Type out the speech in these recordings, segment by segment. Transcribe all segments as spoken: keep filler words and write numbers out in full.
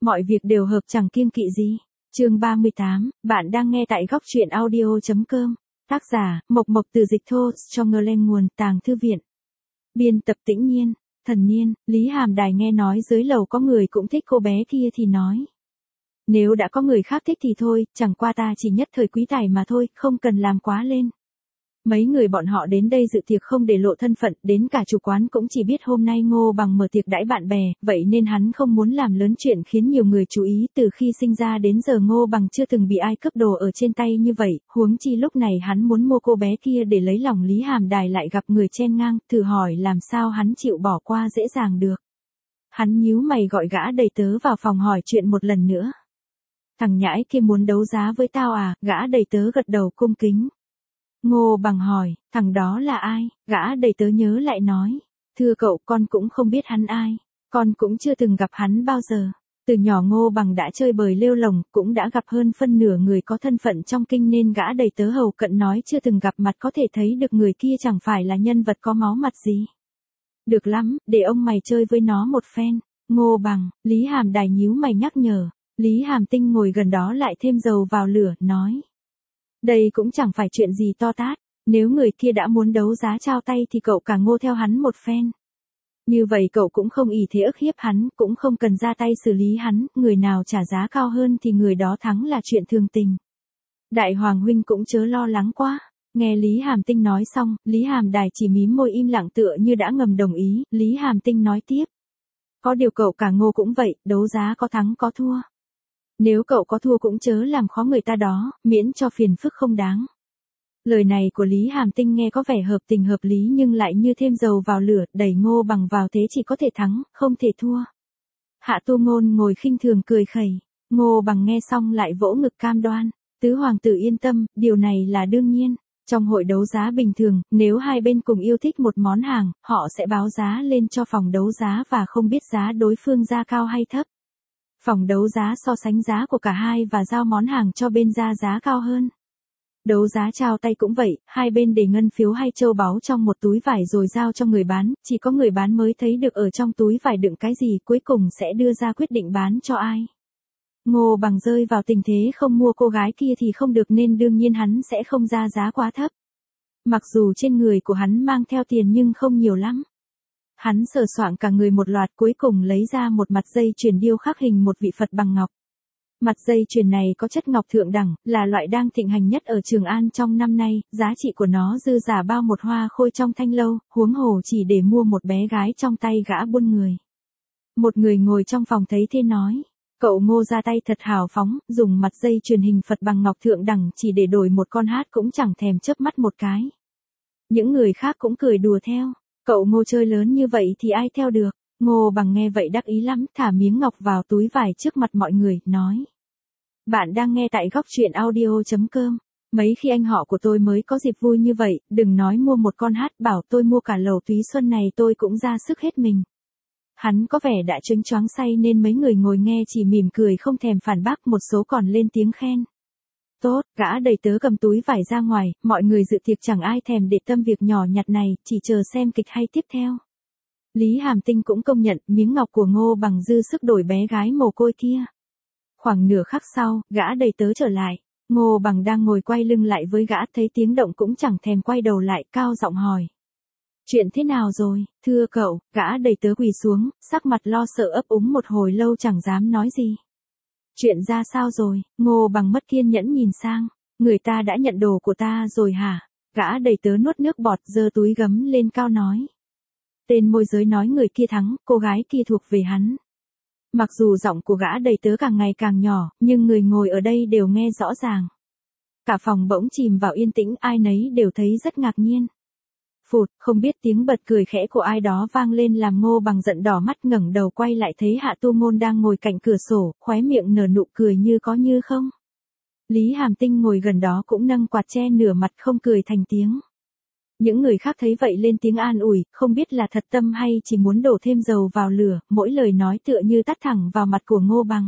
Mọi việc đều hợp chẳng kiêng kỵ gì. Chương ba mươi tám, bạn đang nghe tại góc truyện audio chấm com. Tác giả, Mộc Mộc từ dịch thô, cho ngơ lên nguồn, tàng thư viện. Biên tập Tĩnh Nhiên, Thần Niên, Lý Hàm Đài nghe nói dưới lầu có người cũng thích cô bé kia thì nói. Nếu đã có người khác thích thì thôi, chẳng qua ta chỉ nhất thời quý tài mà thôi, không cần làm quá lên. Mấy người bọn họ đến đây dự tiệc không để lộ thân phận, đến cả chủ quán cũng chỉ biết hôm nay Ngô Bằng mở tiệc đãi bạn bè, vậy nên hắn không muốn làm lớn chuyện khiến nhiều người chú ý. Từ khi sinh ra đến giờ Ngô Bằng chưa từng bị ai cướp đồ ở trên tay như vậy, huống chi lúc này hắn muốn mua cô bé kia để lấy lòng Lý Hàm Đài lại gặp người chen ngang, thử hỏi làm sao hắn chịu bỏ qua dễ dàng được. Hắn nhíu mày gọi gã đầy tớ vào phòng hỏi chuyện một lần nữa. Thằng nhãi kia muốn đấu giá với tao à? Gã đầy tớ gật đầu cung kính. Ngô Bằng hỏi, thằng đó là ai? Gã đầy tớ nhớ lại nói, thưa cậu, con cũng không biết hắn ai, con cũng chưa từng gặp hắn bao giờ. Từ nhỏ Ngô Bằng đã chơi bời lêu lồng, cũng đã gặp hơn phân nửa người có thân phận trong kinh nên gã đầy tớ hầu cận nói chưa từng gặp mặt có thể thấy được người kia chẳng phải là nhân vật có máu mặt gì. Được lắm, để ông mày chơi với nó một phen. Ngô Bằng, Lý Hàm Đài nhíu mày nhắc nhở. Lý Hàm Tinh ngồi gần đó lại thêm dầu vào lửa, nói. Đây cũng chẳng phải chuyện gì to tát, nếu người kia đã muốn đấu giá trao tay thì cậu cả Ngô theo hắn một phen. Như vậy cậu cũng không ỷ thế ức hiếp hắn, cũng không cần ra tay xử lý hắn, người nào trả giá cao hơn thì người đó thắng là chuyện thường tình. Đại Hoàng huynh cũng chớ lo lắng quá. Nghe Lý Hàm Tinh nói xong, Lý Hàm Đài chỉ mím môi im lặng tựa như đã ngầm đồng ý. Lý Hàm Tinh nói tiếp. Có điều cậu cả Ngô cũng vậy, đấu giá có thắng có thua. Nếu cậu có thua cũng chớ làm khó người ta đó, miễn cho phiền phức không đáng. Lời này của Lý Hàm Tinh nghe có vẻ hợp tình hợp lý nhưng lại như thêm dầu vào lửa, đẩy Ngô Bằng vào thế chỉ có thể thắng, không thể thua. Hạ Tu Ngôn ngồi khinh thường cười khẩy, Ngô Bằng nghe xong lại vỗ ngực cam đoan, tứ hoàng tử yên tâm, điều này là đương nhiên. Trong hội đấu giá bình thường, nếu hai bên cùng yêu thích một món hàng, họ sẽ báo giá lên cho phòng đấu giá và không biết giá đối phương ra cao hay thấp. Phòng đấu giá so sánh giá của cả hai và giao món hàng cho bên ra giá cao hơn. Đấu giá trao tay cũng vậy, hai bên để ngân phiếu hay châu báu trong một túi vải rồi giao cho người bán, chỉ có người bán mới thấy được ở trong túi vải đựng cái gì, cuối cùng sẽ đưa ra quyết định bán cho ai. Ngô Bằng rơi vào tình thế không mua cô gái kia thì không được nên đương nhiên hắn sẽ không ra giá quá thấp. Mặc dù trên người của hắn mang theo tiền nhưng không nhiều lắm. Hắn sờ soạng cả người một loạt cuối cùng lấy ra một mặt dây chuyền điêu khắc hình một vị Phật bằng ngọc. Mặt dây chuyền này có chất ngọc thượng đẳng, là loại đang thịnh hành nhất ở Trường An trong năm nay, giá trị của nó dư giả bao một hoa khôi trong thanh lâu, huống hồ chỉ để mua một bé gái trong tay gã buôn người. Một người ngồi trong phòng thấy thế nói, cậu Ngô ra tay thật hào phóng, dùng mặt dây chuyền hình Phật bằng ngọc thượng đẳng chỉ để đổi một con hát cũng chẳng thèm chớp mắt một cái. Những người khác cũng cười đùa theo. Cậu Ngô chơi lớn như vậy thì ai theo được. Ngô Bằng nghe vậy đắc ý lắm, thả miếng ngọc vào túi vải trước mặt mọi người, nói. Bạn đang nghe tại góc truyện audio chấm com. Mấy khi anh họ của tôi mới có dịp vui như vậy, đừng nói mua một con hát, bảo tôi mua cả lầu túy xuân này tôi cũng ra sức hết mình. Hắn có vẻ đã choáng choáng say nên mấy người ngồi nghe chỉ mỉm cười không thèm phản bác, một số còn lên tiếng khen. Tốt, gã đầy tớ cầm túi vải ra ngoài, mọi người dự tiệc chẳng ai thèm để tâm việc nhỏ nhặt này, chỉ chờ xem kịch hay tiếp theo. Lý Hàm Tinh cũng công nhận, miếng ngọc của Ngô Bằng dư sức đổi bé gái mồ côi kia. Khoảng nửa khắc sau, gã đầy tớ trở lại, Ngô Bằng đang ngồi quay lưng lại với gã, thấy tiếng động cũng chẳng thèm quay đầu lại, cao giọng hỏi. Chuyện thế nào rồi, thưa cậu? Gã đầy tớ quỳ xuống, sắc mặt lo sợ ấp úng một hồi lâu chẳng dám nói gì. Chuyện ra sao rồi? Ngô Bằng mất kiên nhẫn nhìn sang. Người ta đã nhận đồ của ta rồi hả? Gã đầy tớ nuốt nước bọt, giơ túi gấm lên cao nói. Tên môi giới nói người kia thắng, cô gái kia thuộc về hắn. Mặc dù giọng của gã đầy tớ càng ngày càng nhỏ, nhưng người ngồi ở đây đều nghe rõ ràng. Cả phòng bỗng chìm vào yên tĩnh, ai nấy đều thấy rất ngạc nhiên. Phụt, không biết tiếng bật cười khẽ của ai đó vang lên làm Ngô Bằng giận đỏ mắt, ngẩng đầu quay lại thấy Hạ Tu Ngôn đang ngồi cạnh cửa sổ, khóe miệng nở nụ cười như có như không. Lý Hàm Tinh ngồi gần đó cũng nâng quạt che nửa mặt không cười thành tiếng. Những người khác thấy vậy lên tiếng an ủi, không biết là thật tâm hay chỉ muốn đổ thêm dầu vào lửa, mỗi lời nói tựa như tắt thẳng vào mặt của Ngô Bằng.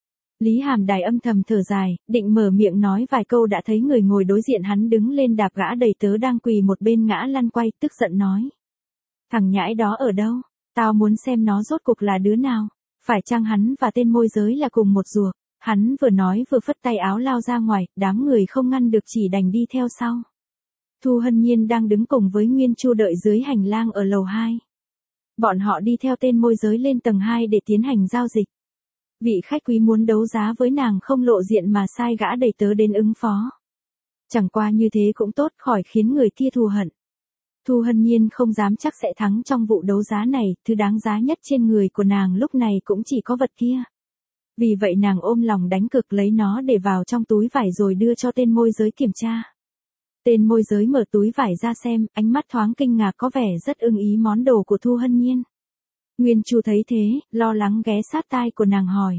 Lý Hàm Đài âm thầm thở dài, định mở miệng nói vài câu đã thấy người ngồi đối diện hắn đứng lên đạp gã đầy tớ đang quỳ một bên ngã lăn quay, tức giận nói. Thằng nhãi đó ở đâu? Tao muốn xem nó rốt cuộc là đứa nào. Phải chăng hắn và tên môi giới là cùng một ruột? Hắn vừa nói vừa phất tay áo lao ra ngoài, đám người không ngăn được chỉ đành đi theo sau. Thu Hân Nhiên đang đứng cùng với Nguyên Chu đợi dưới hành lang ở lầu hai. Bọn họ đi theo tên môi giới lên tầng hai để tiến hành giao dịch. Vị khách quý muốn đấu giá với nàng không lộ diện mà sai gã đầy tớ đến ứng phó. Chẳng qua như thế cũng tốt, khỏi khiến người kia thù hận. Thu Hân Nhiên không dám chắc sẽ thắng trong vụ đấu giá này, thứ đáng giá nhất trên người của nàng lúc này cũng chỉ có vật kia. Vì vậy nàng ôm lòng đánh cực lấy nó để vào trong túi vải rồi đưa cho tên môi giới kiểm tra. Tên môi giới mở túi vải ra xem, ánh mắt thoáng kinh ngạc, có vẻ rất ưng ý món đồ của Thu Hân Nhiên. Nguyên Chu thấy thế, lo lắng ghé sát tai của nàng hỏi.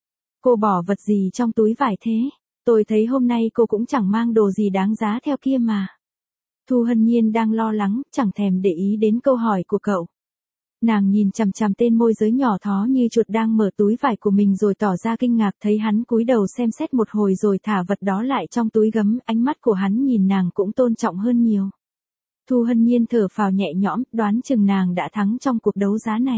Cô bỏ vật gì trong túi vải thế? Tôi thấy hôm nay cô cũng chẳng mang đồ gì đáng giá theo kia mà. Thu Hân Nhiên đang lo lắng, chẳng thèm để ý đến câu hỏi của cậu. Nàng nhìn chằm chằm tên môi giới nhỏ thó như chuột đang mở túi vải của mình rồi tỏ ra kinh ngạc, thấy hắn cúi đầu xem xét một hồi rồi thả vật đó lại trong túi gấm, ánh mắt của hắn nhìn nàng cũng tôn trọng hơn nhiều. Thu Hân Nhiên thở phào nhẹ nhõm, đoán chừng nàng đã thắng trong cuộc đấu giá này.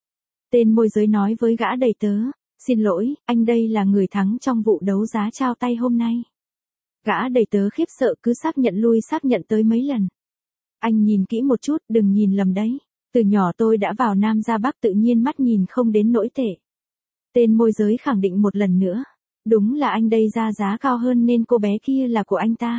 Tên môi giới nói với gã đầy tớ, xin lỗi, anh đây là người thắng trong vụ đấu giá trao tay hôm nay. Gã đầy tớ khiếp sợ cứ xác nhận lui xác nhận tới mấy lần. Anh nhìn kỹ một chút, đừng nhìn lầm đấy. Từ nhỏ tôi đã vào Nam ra Bắc, tự nhiên mắt nhìn không đến nỗi tệ. Tên môi giới khẳng định một lần nữa. Đúng là anh đây ra giá cao hơn nên cô bé kia là của anh ta.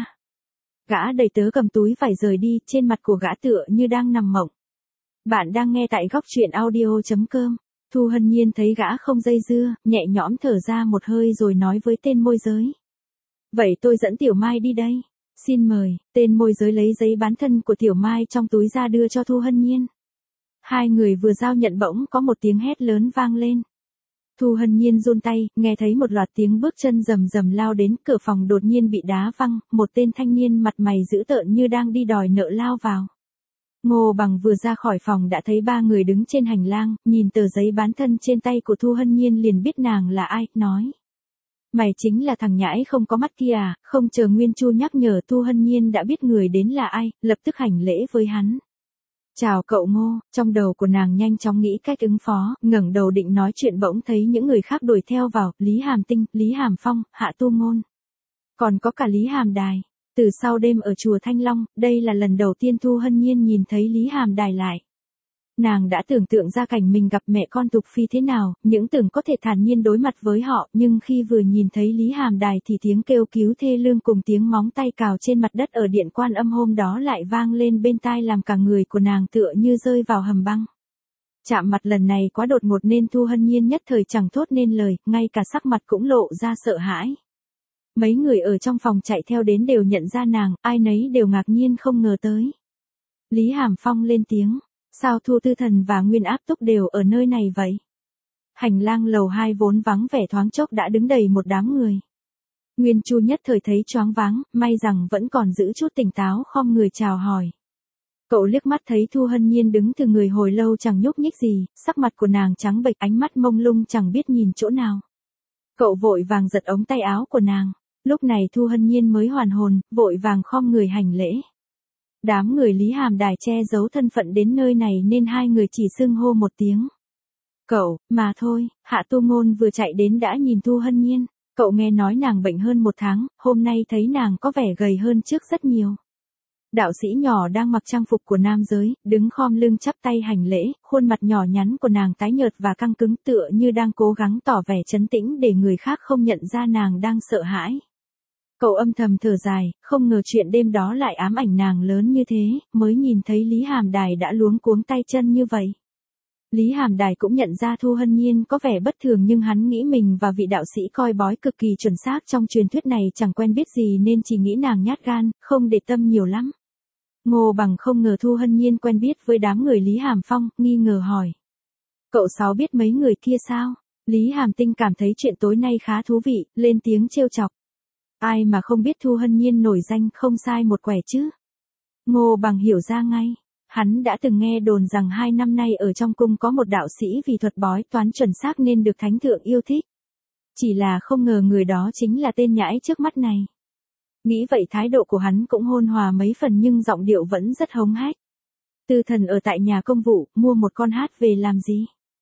Gã đầy tớ cầm túi vải rời đi, trên mặt của gã tựa như đang nằm mộng. Bạn đang nghe tại góc truyện audio chấm com. Thu Hân Nhiên thấy gã không dây dưa, nhẹ nhõm thở ra một hơi rồi nói với tên môi giới. Vậy tôi dẫn Tiểu Mai đi đây. Xin mời. Tên môi giới lấy giấy bán thân của Tiểu Mai trong túi ra đưa cho Thu Hân Nhiên. Hai người vừa giao nhận bỗng có một tiếng hét lớn vang lên. Thu Hân Nhiên run tay, nghe thấy một loạt tiếng bước chân rầm rầm lao đến, cửa phòng đột nhiên bị đá văng, một tên thanh niên mặt mày dữ tợn như đang đi đòi nợ lao vào. Ngô Bằng vừa ra khỏi phòng đã thấy ba người đứng trên hành lang, nhìn tờ giấy bán thân trên tay của Thu Hân Nhiên liền biết nàng là ai, nói. Mày chính là thằng nhãi không có mắt kia à? Không chờ Nguyên Chu nhắc nhở, Thu Hân Nhiên đã biết người đến là ai, lập tức hành lễ với hắn. Chào cậu Ngô, trong đầu của nàng nhanh chóng nghĩ cách ứng phó, ngẩng đầu định nói chuyện bỗng thấy những người khác đuổi theo vào, Lý Hàm Tinh, Lý Hàm Phong, Hạ Tu Ngôn. Còn có cả Lý Hàm Đài. Từ sau đêm ở chùa Thanh Long, đây là lần đầu tiên Thu Hân Nhiên nhìn thấy Lý Hàm Đài lại. Nàng đã tưởng tượng ra cảnh mình gặp mẹ con Tục Phi thế nào, những tưởng có thể thản nhiên đối mặt với họ, nhưng khi vừa nhìn thấy Lý Hàm Đài thì tiếng kêu cứu thê lương cùng tiếng móng tay cào trên mặt đất ở điện Quan Âm hôm đó lại vang lên bên tai làm cả người của nàng tựa như rơi vào hầm băng. Chạm mặt lần này quá đột ngột nên Thu Hân Nhiên nhất thời chẳng thốt nên lời, ngay cả sắc mặt cũng lộ ra sợ hãi. Mấy người ở trong phòng chạy theo đến đều nhận ra nàng, ai nấy đều ngạc nhiên không ngờ tới. Lý Hàm Phong lên tiếng. Sao Thu Tư Thần và Nguyên Áp Túc đều ở nơi này vậy? Hành lang lầu hai vốn vắng vẻ thoáng chốc đã đứng đầy một đám người. Nguyên Chu nhất thời thấy choáng váng, may rằng vẫn còn giữ chút tỉnh táo khom người chào hỏi. Cậu liếc mắt thấy Thu Hân Nhiên đứng từ người hồi lâu chẳng nhúc nhích gì, sắc mặt của nàng trắng bệch, ánh mắt mông lung chẳng biết nhìn chỗ nào. Cậu vội vàng giật ống tay áo của nàng, lúc này Thu Hân Nhiên mới hoàn hồn, vội vàng khom người hành lễ. Đám người Lý Hàm Đài che giấu thân phận đến nơi này nên hai người chỉ xưng hô một tiếng. Cậu, mà thôi, Hạ Tu Ngôn vừa chạy đến đã nhìn Thu Hân Nhiên, cậu nghe nói nàng bệnh hơn một tháng, hôm nay thấy nàng có vẻ gầy hơn trước rất nhiều. Đạo sĩ nhỏ đang mặc trang phục của nam giới, đứng khom lưng chắp tay hành lễ, khuôn mặt nhỏ nhắn của nàng tái nhợt và căng cứng tựa như đang cố gắng tỏ vẻ trấn tĩnh để người khác không nhận ra nàng đang sợ hãi. Cậu âm thầm thở dài, không ngờ chuyện đêm đó lại ám ảnh nàng lớn như thế, mới nhìn thấy Lý Hàm Đài đã luống cuống tay chân như vậy. Lý Hàm Đài cũng nhận ra Thu Hân Nhiên có vẻ bất thường nhưng hắn nghĩ mình và vị đạo sĩ coi bói cực kỳ chuẩn xác trong truyền thuyết này chẳng quen biết gì nên chỉ nghĩ nàng nhát gan, không để tâm nhiều lắm. Ngô Bằng không ngờ Thu Hân Nhiên quen biết với đám người Lý Hàm Phong, nghi ngờ hỏi. Cậu Sáu biết mấy người kia sao? Lý Hàm Tinh cảm thấy chuyện tối nay khá thú vị, lên tiếng trêu chọc. Ai mà không biết Thu Hân Nhiên nổi danh không sai một quẻ chứ. Ngô Bằng hiểu ra ngay. Hắn đã từng nghe đồn rằng hai năm nay ở trong cung có một đạo sĩ vì thuật bói toán chuẩn xác nên được thánh thượng yêu thích. Chỉ là không ngờ người đó chính là tên nhãi trước mắt này. Nghĩ vậy thái độ của hắn cũng hôn hòa mấy phần nhưng giọng điệu vẫn rất hống hách. Tư Thần ở tại nhà công vụ, mua một con hát về làm gì?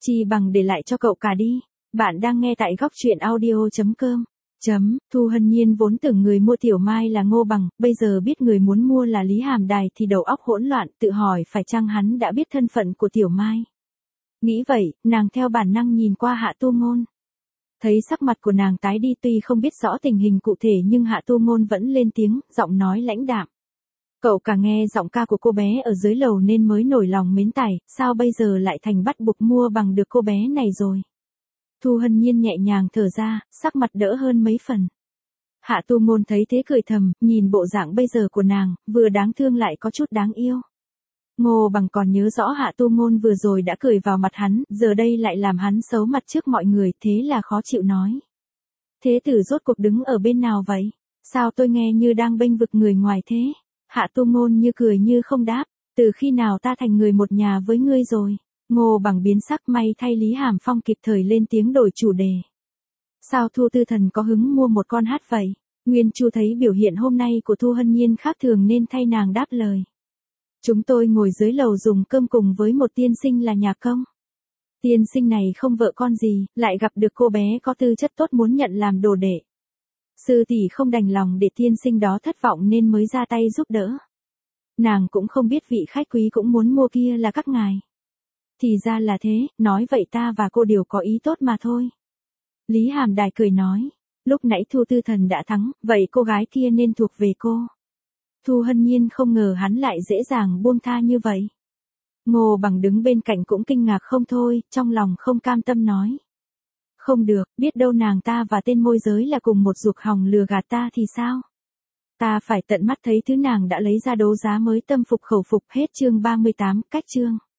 Chi bằng để lại cho cậu cả đi. Bạn đang nghe tại góc chuyện audio.com. Chấm, Thu Hân Nhiên vốn tưởng người mua Tiểu Mai là Ngô Bằng, bây giờ biết người muốn mua là Lý Hàm Đài thì đầu óc hỗn loạn, tự hỏi phải chăng hắn đã biết thân phận của Tiểu Mai. Nghĩ vậy, nàng theo bản năng nhìn qua Hạ Tu Ngôn. Thấy sắc mặt của nàng tái đi, tuy không biết rõ tình hình cụ thể nhưng Hạ Tu Ngôn vẫn lên tiếng, giọng nói lãnh đạm. Cậu cả nghe giọng ca của cô bé ở dưới lầu nên mới nổi lòng mến tài, sao bây giờ lại thành bắt buộc mua bằng được cô bé này rồi. Thu Hân Nhiên nhẹ nhàng thở ra, sắc mặt đỡ hơn mấy phần. Hạ Tu Ngôn thấy thế cười thầm, nhìn bộ dạng bây giờ của nàng, vừa đáng thương lại có chút đáng yêu. Ngô Bằng còn nhớ rõ Hạ Tu Ngôn vừa rồi đã cười vào mặt hắn, giờ đây lại làm hắn xấu mặt trước mọi người, thế là khó chịu nói. Thế tử rốt cuộc đứng ở bên nào vậy? Sao tôi nghe như đang bênh vực người ngoài thế? Hạ Tu Ngôn như cười như không đáp, từ khi nào ta thành người một nhà với ngươi rồi? Ngô Bằng biến sắc, may thay Lý Hàm Phong kịp thời lên tiếng đổi chủ đề. Sao Thu Tư Thần có hứng mua một con hát vậy? Nguyên Chu thấy biểu hiện hôm nay của Thu Hân Nhiên khác thường nên thay nàng đáp lời. Chúng tôi ngồi dưới lầu dùng cơm cùng với một tiên sinh là nhà công. Tiên sinh này không vợ con gì, lại gặp được cô bé có tư chất tốt muốn nhận làm đồ đệ. Sư tỷ không đành lòng để tiên sinh đó thất vọng nên mới ra tay giúp đỡ. Nàng cũng không biết vị khách quý cũng muốn mua kia là các ngài. Thì ra là thế, nói vậy ta và cô đều có ý tốt mà thôi. Lý Hàm Đài cười nói, lúc nãy Thu Tư Thần đã thắng, vậy cô gái kia nên thuộc về cô. Thu Hân Nhiên không ngờ hắn lại dễ dàng buông tha như vậy. Ngô Bằng đứng bên cạnh cũng kinh ngạc không thôi, trong lòng không cam tâm nói. Không được, biết đâu nàng ta và tên môi giới là cùng một ruột hòng lừa gạt ta thì sao? Ta phải tận mắt thấy thứ nàng đã lấy ra đấu giá mới tâm phục khẩu phục. Hết chương ba mươi tám, cách chương.